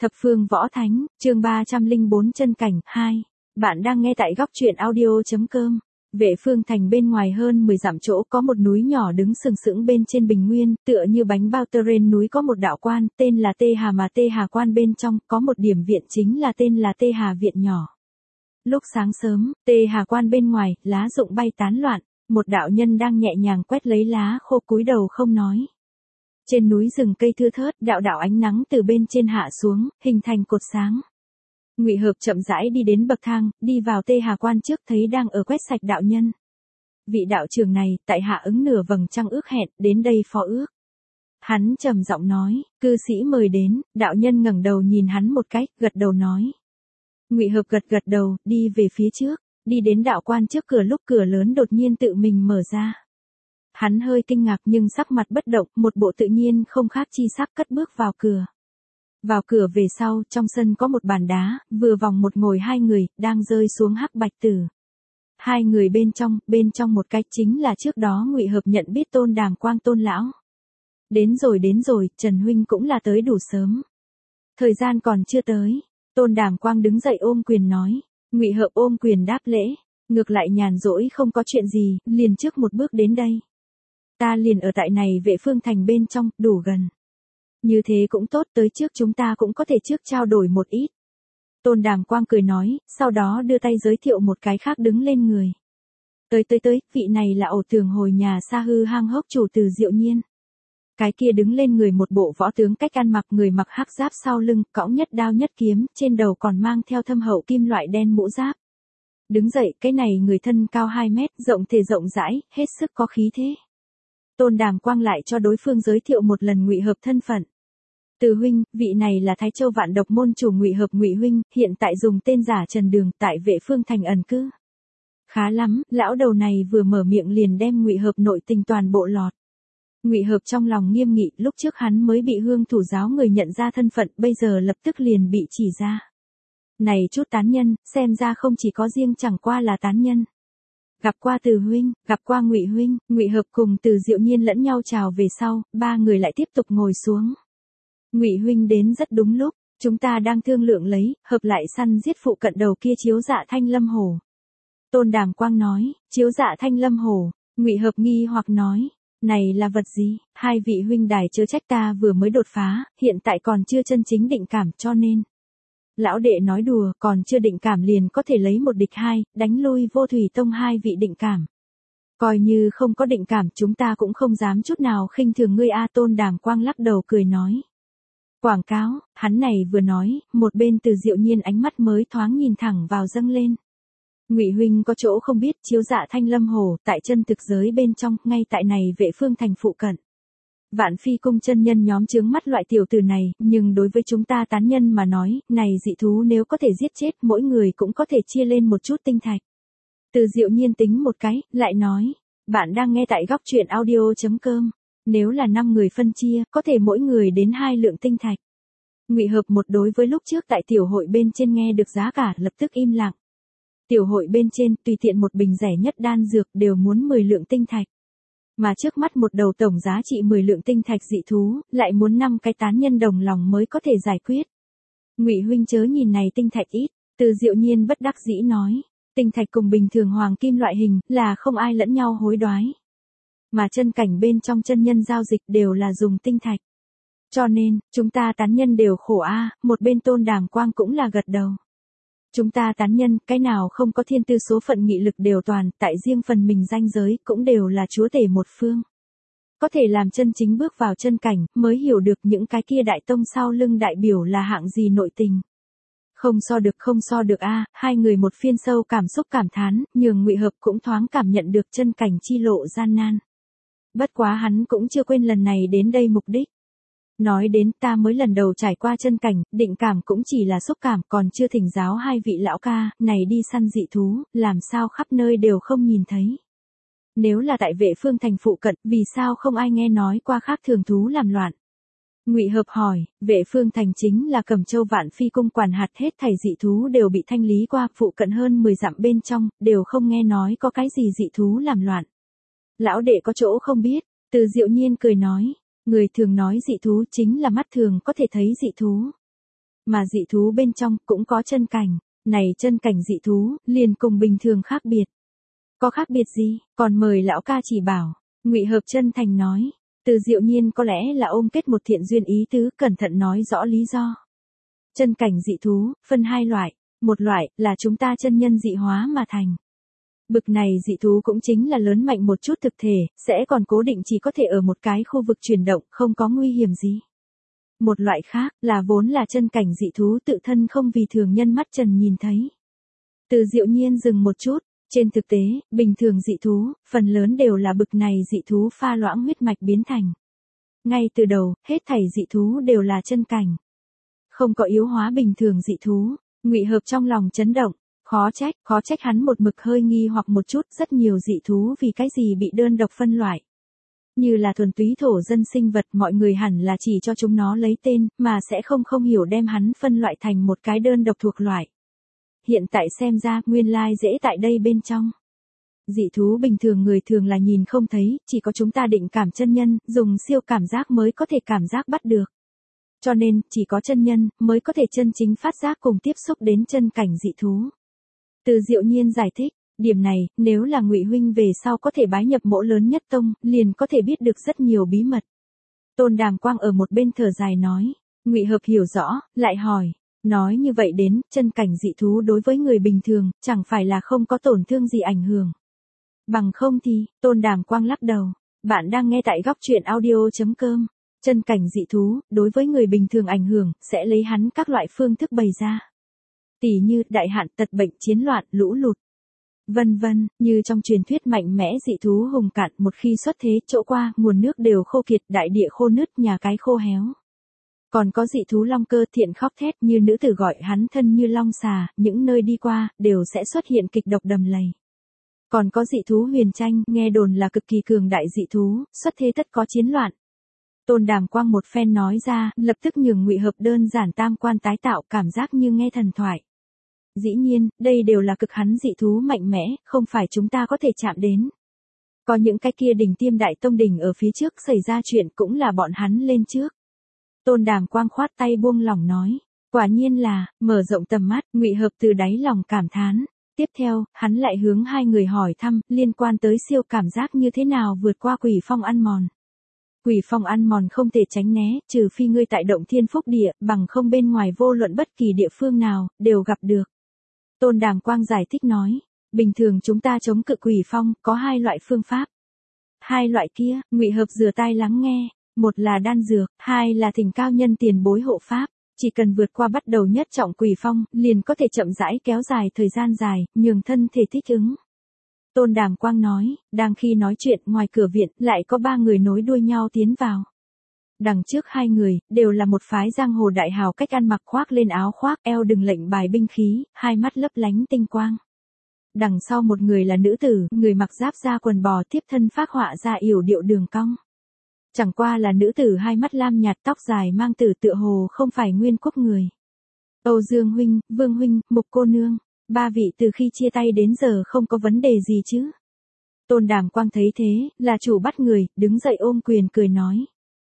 Thập phương võ thánh, chương 304 chân cảnh, 2. Bạn đang nghe tại góc truyện audio.com. Vệ Phương Thành bên ngoài hơn 10 dặm chỗ có một núi nhỏ đứng sừng sững bên trên bình nguyên, tựa như bánh bao tơ trên núi có một đạo quan, tên là Tê Hà mà Tê Hà quan bên trong có một điểm viện chính là tên là Tê Hà viện nhỏ. Lúc sáng sớm, Tê Hà quan bên ngoài, lá rụng bay tán loạn, một đạo nhân đang nhẹ nhàng quét lấy lá khô cúi đầu không nói. Trên núi rừng cây thưa thớt, đạo đạo ánh nắng từ bên trên hạ xuống, hình thành cột sáng. Ngụy Hợp chậm rãi đi đến bậc thang, đi vào Tê Hà quan trước thấy đang ở quét sạch đạo nhân. Vị đạo trưởng này, tại hạ ứng nửa vầng trăng ước hẹn, đến đây phó ước. Hắn trầm giọng nói, cư sĩ mời đến, đạo nhân ngẩng đầu nhìn hắn một cái, gật đầu nói. Ngụy Hợp gật đầu, đi về phía trước, đi đến đạo quan trước cửa lúc cửa lớn đột nhiên tự mình mở ra. Hắn hơi kinh ngạc nhưng sắc mặt bất động, một bộ tự nhiên không khác chi sắc cất bước vào cửa. Vào cửa về sau, trong sân có một bàn đá, vừa vòng một ngồi hai người, đang rơi xuống hắc bạch tử. Hai người bên trong một cái chính là trước đó Ngụy Hợp nhận biết Tôn Đàm Quang Tôn lão. Đến rồi, Trần huynh cũng là tới đủ sớm. Thời gian còn chưa tới. Tôn Đàm Quang đứng dậy ôm quyền nói. Ngụy Hợp ôm quyền đáp lễ. Ngược lại nhàn rỗi không có chuyện gì, liền trước một bước đến đây. Ta liền ở tại này Vệ Phương Thành bên trong, đủ gần. Như thế cũng tốt, tới trước chúng ta cũng có thể trước trao đổi một ít. Tôn Đàm Quang cười nói, sau đó đưa tay giới thiệu một cái khác đứng lên người. Tới, vị này là ổ tường hồi nhà Sa Hư hang hốc chủ Từ Diệu Nhiên. Cái kia đứng lên người một bộ võ tướng cách ăn mặc, người mặc hắc giáp sau lưng, cõng nhất đao nhất kiếm, trên đầu còn mang theo thâm hậu kim loại đen mũ giáp. Đứng dậy, cái này người thân cao 2 mét, rộng thể rộng rãi, hết sức có khí thế. Tôn Đàm Quang lại cho đối phương giới thiệu một lần Ngụy Hợp thân phận. Từ huynh, vị này là Thái Châu Vạn Độc môn chủ Ngụy Hợp Ngụy huynh, hiện tại dùng tên giả Trần Đường tại Vệ Phương Thành ẩn cư. Khá lắm, lão đầu này vừa mở miệng liền đem Ngụy Hợp nội tình toàn bộ lọt. Ngụy Hợp trong lòng nghiêm nghị, lúc trước hắn mới bị Hương thủ giáo người nhận ra thân phận, bây giờ lập tức liền bị chỉ ra. Này chút tán nhân, xem ra không chỉ có riêng chẳng qua là tán nhân. Gặp qua Từ huynh, gặp qua Ngụy huynh, Ngụy Hợp cùng Từ Diệu Nhiên lẫn nhau chào về sau, ba người lại tiếp tục ngồi xuống. Ngụy huynh đến rất đúng lúc, chúng ta đang thương lượng lấy, hợp lại săn giết phụ cận đầu kia Chiếu Dạ Thanh Lâm Hổ. Tôn Đàm Quang nói, Chiếu Dạ Thanh Lâm Hổ, Ngụy Hợp nghi hoặc nói, này là vật gì? Hai vị huynh đài chớ trách ta vừa mới đột phá, hiện tại còn chưa chân chính định cảm cho nên. Lão đệ nói đùa, còn chưa định cảm liền có thể lấy một địch hai, đánh lui Vô Thủy Tông hai vị định cảm. Coi như không có định cảm chúng ta cũng không dám chút nào khinh thường ngươi a. Tôn Đàm Quang lắc đầu cười nói. Quảng cáo, hắn này vừa nói, một bên Từ Diệu Nhiên ánh mắt mới thoáng nhìn thẳng vào dâng lên. Ngụy huynh có chỗ không biết, Chiếu Dạ Thanh Lâm Hổ tại chân thực giới bên trong, ngay tại này Vệ Phương Thành phụ cận. Vạn Phi cung chân nhân nhóm chướng mắt loại tiểu tử này, nhưng đối với chúng ta tán nhân mà nói, này dị thú nếu có thể giết chết, mỗi người cũng có thể chia lên một chút tinh thạch. Từ Diệu Nhiên tính một cái, lại nói, bạn đang nghe tại góc truyện audio.com, nếu là 5 người phân chia, có thể mỗi người đến 2 lượng tinh thạch. Ngụy Hợp một đối với lúc trước tại tiểu hội bên trên nghe được giá cả lập tức im lặng. Tiểu hội bên trên, tùy tiện một bình rẻ nhất đan dược đều muốn 10 lượng tinh thạch. Mà trước mắt một đầu tổng giá trị 10 lượng tinh thạch dị thú, lại muốn 5 cái tán nhân đồng lòng mới có thể giải quyết. Ngụy huynh chớ nhìn này tinh thạch ít, Từ Diệu Nhiên bất đắc dĩ nói, tinh thạch cùng bình thường hoàng kim loại hình là không ai lẫn nhau hối đoái. Mà chân cảnh bên trong chân nhân giao dịch đều là dùng tinh thạch. Cho nên, chúng ta tán nhân đều khổ a. Một bên Tôn Đàm Quang cũng là gật đầu. Chúng ta tán nhân, cái nào không có thiên tư số phận nghị lực đều toàn, tại riêng phần mình danh giới, cũng đều là chúa tể một phương. Có thể làm chân chính bước vào chân cảnh, mới hiểu được những cái kia đại tông sau lưng đại biểu là hạng gì nội tình. Không so được a. Hai người một phiên sâu cảm xúc cảm thán, nhường Ngụy Hợp cũng thoáng cảm nhận được chân cảnh chi lộ gian nan. Bất quá hắn cũng chưa quên lần này đến đây mục đích. Nói đến ta mới lần đầu trải qua chân cảnh, định cảm cũng chỉ là xúc cảm, còn chưa thỉnh giáo hai vị lão ca, này đi săn dị thú, làm sao khắp nơi đều không nhìn thấy. Nếu là tại Vệ Phương Thành phụ cận, vì sao không ai nghe nói qua khác thường thú làm loạn? Ngụy Hợp hỏi, Vệ Phương Thành chính là Cẩm Châu Vạn Phi cung quản hạt, hết thảy dị thú đều bị thanh lý qua, phụ cận hơn 10 dặm bên trong, đều không nghe nói có cái gì dị thú làm loạn. Lão đệ có chỗ không biết, Từ Diệu Nhiên cười nói. Người thường nói dị thú chính là mắt thường có thể thấy dị thú. Mà dị thú bên trong cũng có chân cảnh. Này chân cảnh dị thú, liền cùng bình thường khác biệt. Có khác biệt gì, còn mời lão ca chỉ bảo. Ngụy Hợp chân thành nói. Từ Diệu Nhiên có lẽ là ôm kết một thiện duyên ý tứ, cẩn thận nói rõ lý do. Chân cảnh dị thú, phân hai loại. Một loại, là chúng ta chân nhân dị hóa mà thành. Bực này dị thú cũng chính là lớn mạnh một chút thực thể, sẽ còn cố định chỉ có thể ở một cái khu vực chuyển động, không có nguy hiểm gì. Một loại khác, là vốn là chân cảnh dị thú tự thân không vì thường nhân mắt trần nhìn thấy. Từ Diệu Nhiên dừng một chút, trên thực tế, bình thường dị thú, phần lớn đều là bực này dị thú pha loãng huyết mạch biến thành. Ngay từ đầu, hết thảy dị thú đều là chân cảnh. Không có yếu hóa bình thường dị thú. Ngụy Hợp trong lòng chấn động, khó trách hắn một mực hơi nghi hoặc một chút, rất nhiều dị thú vì cái gì bị đơn độc phân loại. Như là thuần túy thổ dân sinh vật, mọi người hẳn là chỉ cho chúng nó lấy tên, mà sẽ không hiểu đem hắn phân loại thành một cái đơn độc thuộc loại. Hiện tại xem ra, nguyên lai dễ tại đây bên trong. Dị thú bình thường người thường là nhìn không thấy, chỉ có chúng ta định cảm chân nhân, dùng siêu cảm giác mới có thể cảm giác bắt được. Cho nên, chỉ có chân nhân, mới có thể chân chính phát giác cùng tiếp xúc đến chân cảnh dị thú. Từ Diệu Nhiên giải thích, điểm này, nếu là Ngụy huynh về sau có thể bái nhập mỗ lớn nhất tông, liền có thể biết được rất nhiều bí mật. Tôn Đàm Quang ở một bên thở dài nói, Ngụy Hợp hiểu rõ, lại hỏi, nói như vậy đến, chân cảnh dị thú đối với người bình thường, chẳng phải là không có tổn thương gì ảnh hưởng. Bằng không thì, Tôn Đàm Quang lắc đầu, bạn đang nghe tại góc truyện audio.com. Chân cảnh dị thú, đối với người bình thường ảnh hưởng, sẽ lấy hắn các loại phương thức bày ra. Tỉ như, đại hạn, tật bệnh, chiến loạn, lũ lụt. Vân vân, như trong truyền thuyết mạnh mẽ dị thú hùng cạn, một khi xuất thế, chỗ qua, nguồn nước đều khô kiệt, đại địa khô nứt, nhà cái khô héo. Còn có dị thú long cơ thiện khóc thét, như nữ tử gọi hắn thân như long xà, những nơi đi qua, đều sẽ xuất hiện kịch độc đầm lầy. Còn có dị thú huyền tranh, nghe đồn là cực kỳ cường đại dị thú, xuất thế tất có chiến loạn. Tôn Đàm Quang một phen nói ra, lập tức nhường Ngụy Hợp đơn giản tam quan tái tạo, cảm giác như nghe thần thoại. Dĩ nhiên, đây đều là cực hắn dị thú mạnh mẽ, không phải chúng ta có thể chạm đến. Có những cái kia đỉnh tiêm đại tông đỉnh ở phía trước xảy ra chuyện cũng là bọn hắn lên trước. Tôn Đàm Quang khoát tay buông lỏng nói, quả nhiên là, mở rộng tầm mắt, Ngụy Hợp từ đáy lòng cảm thán. Tiếp theo, hắn lại hướng hai người hỏi thăm, liên quan tới siêu cảm giác như thế nào vượt qua quỷ phong ăn mòn. Quỷ phong ăn mòn không thể tránh né, trừ phi ngươi tại động thiên phúc địa, bằng không bên ngoài vô luận bất kỳ địa phương nào, đều gặp được. Tôn Đàm Quang giải thích nói, bình thường chúng ta chống cự quỷ phong, có hai loại phương pháp. Hai loại kia, Ngụy Hợp dừa tai lắng nghe, một là đan dược, hai là thỉnh cao nhân tiền bối hộ pháp. Chỉ cần vượt qua bắt đầu nhất trọng quỷ phong, liền có thể chậm rãi kéo dài thời gian dài, nhường thân thể thích ứng. Tôn Đàm Quang nói, đang khi nói chuyện, ngoài cửa viện, lại có ba người nối đuôi nhau tiến vào. Đằng trước hai người, đều là một phái giang hồ đại hào, cách ăn mặc khoác lên áo khoác, eo đừng lệnh bài binh khí, hai mắt lấp lánh tinh quang. Đằng sau một người là nữ tử, người mặc giáp da quần bò, tiếp thân phác họa ra yểu điệu đường cong. Chẳng qua là nữ tử hai mắt lam nhạt, tóc dài mang tử, tựa hồ không phải nguyên quốc người. Âu Dương huynh, Vương huynh, Mục cô nương, ba vị từ khi chia tay đến giờ không có vấn đề gì chứ? Tôn Đàm Quang thấy thế, là chủ bắt người, đứng dậy ôm quyền cười nói.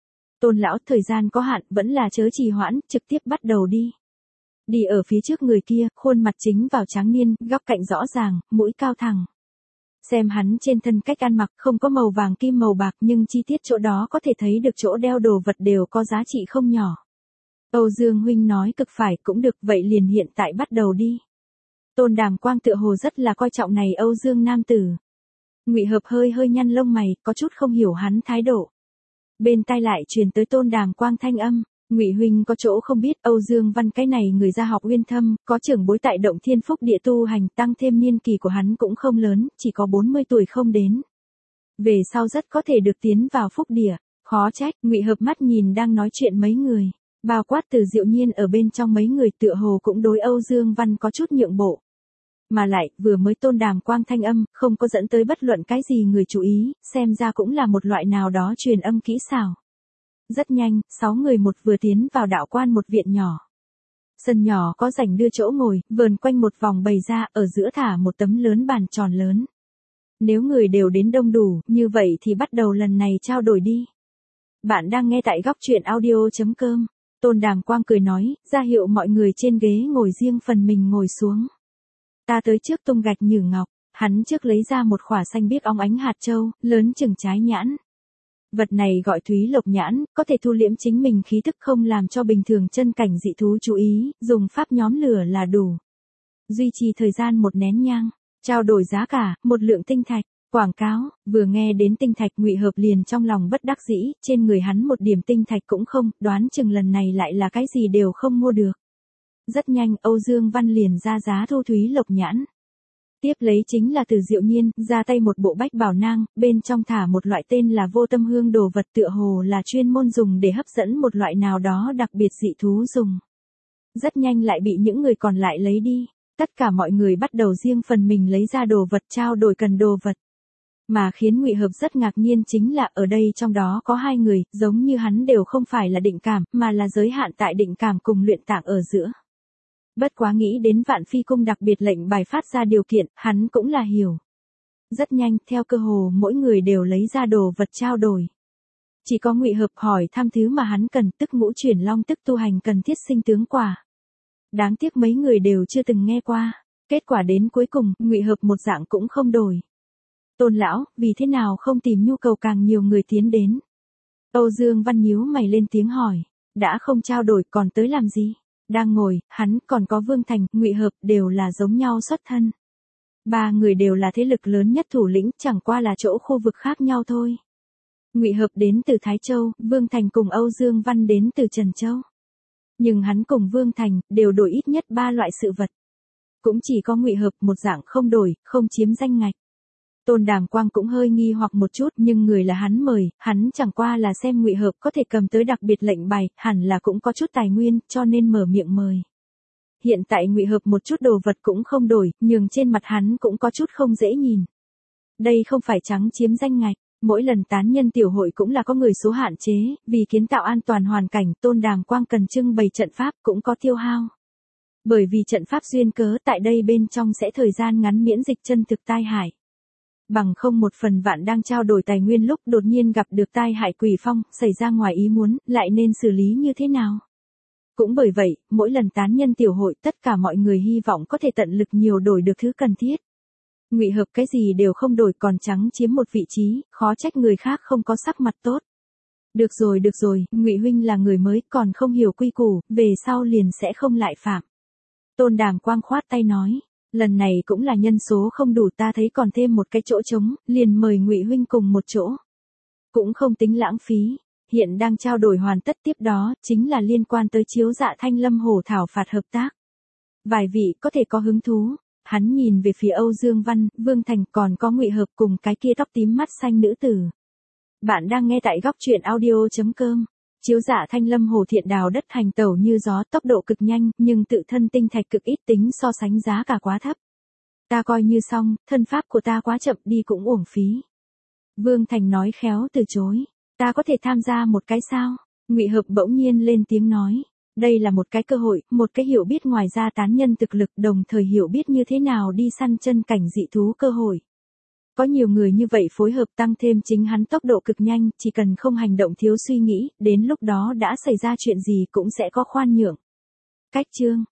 Tôn lão, thời gian có hạn, vẫn là chớ trì hoãn, trực tiếp bắt đầu đi. Đi ở phía trước người kia, khuôn mặt chính vào tráng niên, góc cạnh rõ ràng, mũi cao thẳng. Xem hắn trên thân cách ăn mặc không có màu vàng kim màu bạc, nhưng chi tiết chỗ đó có thể thấy được chỗ đeo đồ vật đều có giá trị không nhỏ. Âu Dương huynh nói cực phải, cũng được, vậy liền hiện tại bắt đầu đi. Tôn Đàm Quang tựa hồ rất là coi trọng này Âu Dương nam tử. Ngụy Hợp hơi nhăn lông mày, có chút không hiểu hắn thái độ. Bên tai lại truyền tới Tôn Đàm Quang thanh âm, Ngụy huynh có chỗ không biết, Âu Dương Văn cái này người ra học uyên thâm, có trưởng bối tại động thiên phúc địa tu hành, tăng thêm niên kỳ của hắn cũng không lớn, chỉ có 40 tuổi không đến. Về sau rất có thể được tiến vào phúc địa, khó trách. Ngụy Hợp mắt nhìn đang nói chuyện mấy người, bao quát Từ Diệu Nhiên ở bên trong mấy người, tựa hồ cũng đối Âu Dương Văn có chút nhượng bộ. Mà lại, vừa mới Tôn Đàm Quang thanh âm, không có dẫn tới bất luận cái gì người chú ý, xem ra cũng là một loại nào đó truyền âm kỹ xảo. Rất nhanh, 6 người một vừa tiến vào đạo quan một viện nhỏ. Sân nhỏ có rảnh đưa chỗ ngồi, vờn quanh một vòng bày ra, ở giữa thả một tấm lớn bàn tròn lớn. Nếu người đều đến đông đủ, như vậy thì bắt đầu lần này trao đổi đi. Bạn đang nghe tại góc truyện audio.com. Tôn Đàng Quang cười nói, ra hiệu mọi người trên ghế ngồi riêng phần mình ngồi xuống. Ta tới trước tung gạch nhử ngọc, hắn trước lấy ra một khỏa xanh biếc óng ánh hạt châu, lớn chừng trái nhãn. Vật này gọi Thúy Lộc nhãn, có thể thu liễm chính mình khí thức không làm cho bình thường chân cảnh dị thú chú ý, dùng pháp nhóm lửa là đủ. Duy trì thời gian 1 nén nhang, trao đổi giá cả, 1 lượng tinh thạch. Quảng cáo, vừa nghe đến tinh thạch Ngụy Hợp liền trong lòng bất đắc dĩ, trên người hắn 1 điểm tinh thạch cũng không, đoán chừng lần này lại là cái gì đều không mua được. Rất nhanh Âu Dương Văn liền ra giá thu Thúy Lộc nhãn. Tiếp lấy chính là Từ Diệu Nhiên, ra tay một bộ bách bảo nang, bên trong thả một loại tên là vô tâm hương đồ vật tựa hồ là chuyên môn dùng để hấp dẫn một loại nào đó đặc biệt dị thú dùng. Rất nhanh lại bị những người còn lại lấy đi, tất cả mọi người bắt đầu riêng phần mình lấy ra đồ vật trao đổi cần đồ vật. Mà khiến Ngụy Hợp rất ngạc nhiên chính là ở đây trong đó có 2 người, giống như hắn đều không phải là định cảm, mà là giới hạn tại định cảm cùng luyện tạng ở giữa. Bất quá nghĩ đến Vạn Phi cung đặc biệt lệnh bài phát ra điều kiện, hắn cũng là hiểu. Rất nhanh, theo cơ hồ mỗi người đều lấy ra đồ vật trao đổi. Chỉ có Ngụy Hợp hỏi thăm thứ mà hắn cần, tức ngũ chuyển long tức tu hành cần thiết sinh tướng quả. Đáng tiếc mấy người đều chưa từng nghe qua. Kết quả đến cuối cùng, Ngụy Hợp một dạng cũng không đổi. Tôn lão, vì thế nào không tìm nhu cầu càng nhiều người tiến đến? Âu Dương Văn nhíu mày lên tiếng hỏi, đã không trao đổi còn tới làm gì? Đang ngồi, hắn còn có Vương Thành, Ngụy Hợp đều là giống nhau xuất thân. 3 người đều là thế lực lớn nhất thủ lĩnh, chẳng qua là chỗ khu vực khác nhau thôi. Ngụy Hợp đến từ Thái Châu, Vương Thành cùng Âu Dương Văn đến từ Trần Châu. Nhưng hắn cùng Vương Thành đều đổi ít nhất 3 loại sự vật. Cũng chỉ có Ngụy Hợp một dạng không đổi, không chiếm danh ngạch. Tôn Đàm Quang cũng hơi nghi hoặc một chút, nhưng người là hắn mời, hắn chẳng qua là xem Ngụy Hợp có thể cầm tới đặc biệt lệnh bài, hẳn là cũng có chút tài nguyên, cho nên mở miệng mời. Hiện tại Ngụy Hợp một chút đồ vật cũng không đổi, nhưng trên mặt hắn cũng có chút không dễ nhìn. Đây không phải trắng chiếm danh ngạch, mỗi lần tán nhân tiểu hội cũng là có người số hạn chế, vì kiến tạo an toàn hoàn cảnh, Tôn Đàm Quang cần trưng bày trận pháp cũng có tiêu hao. Bởi vì trận pháp duyên cớ tại đây bên trong sẽ thời gian ngắn miễn dịch chân thực tai hại. Bằng không 1 phần vạn đang trao đổi tài nguyên lúc đột nhiên gặp được tai hại quỷ phong, xảy ra ngoài ý muốn, lại nên xử lý như thế nào? Cũng bởi vậy, mỗi lần tán nhân tiểu hội tất cả mọi người hy vọng có thể tận lực nhiều đổi được thứ cần thiết. Ngụy Hợp cái gì đều không đổi còn trắng chiếm một vị trí, khó trách người khác không có sắc mặt tốt. Được rồi, Ngụy huynh là người mới còn không hiểu quy củ, về sau liền sẽ không lại phạm. Tôn Đàm Quang khoát tay nói. Lần này cũng là nhân số không đủ ta thấy còn thêm một cái chỗ trống, liền mời Ngụy huynh cùng một chỗ. Cũng không tính lãng phí, hiện đang trao đổi hoàn tất tiếp đó, chính là liên quan tới chiếu dạ Thanh Lâm Hổ thảo phạt hợp tác. Vài vị có thể có hứng thú, hắn nhìn về phía Âu Dương Văn, Vương Thành còn có Ngụy Hợp cùng cái kia tóc tím mắt xanh nữ tử. Bạn đang nghe tại góc truyện audio.com. Chiếu dạ Thanh Lâm Hồ thiện đào đất hành tẩu như gió tốc độ cực nhanh, nhưng tự thân tinh thạch cực ít tính so sánh giá cả quá thấp. Ta coi như xong, thân pháp của ta quá chậm đi cũng uổng phí. Vương Thành nói khéo từ chối. Ta có thể tham gia một cái sao? Ngụy Hợp bỗng nhiên lên tiếng nói. Đây là một cái cơ hội, một cái hiểu biết ngoài ra tán nhân thực lực đồng thời hiểu biết như thế nào đi săn chân cảnh dị thú cơ hội. Có nhiều người như vậy phối hợp tăng thêm chính hắn tốc độ cực nhanh, chỉ cần không hành động thiếu suy nghĩ, đến lúc đó đã xảy ra chuyện gì cũng sẽ có khoan nhượng. Cách chương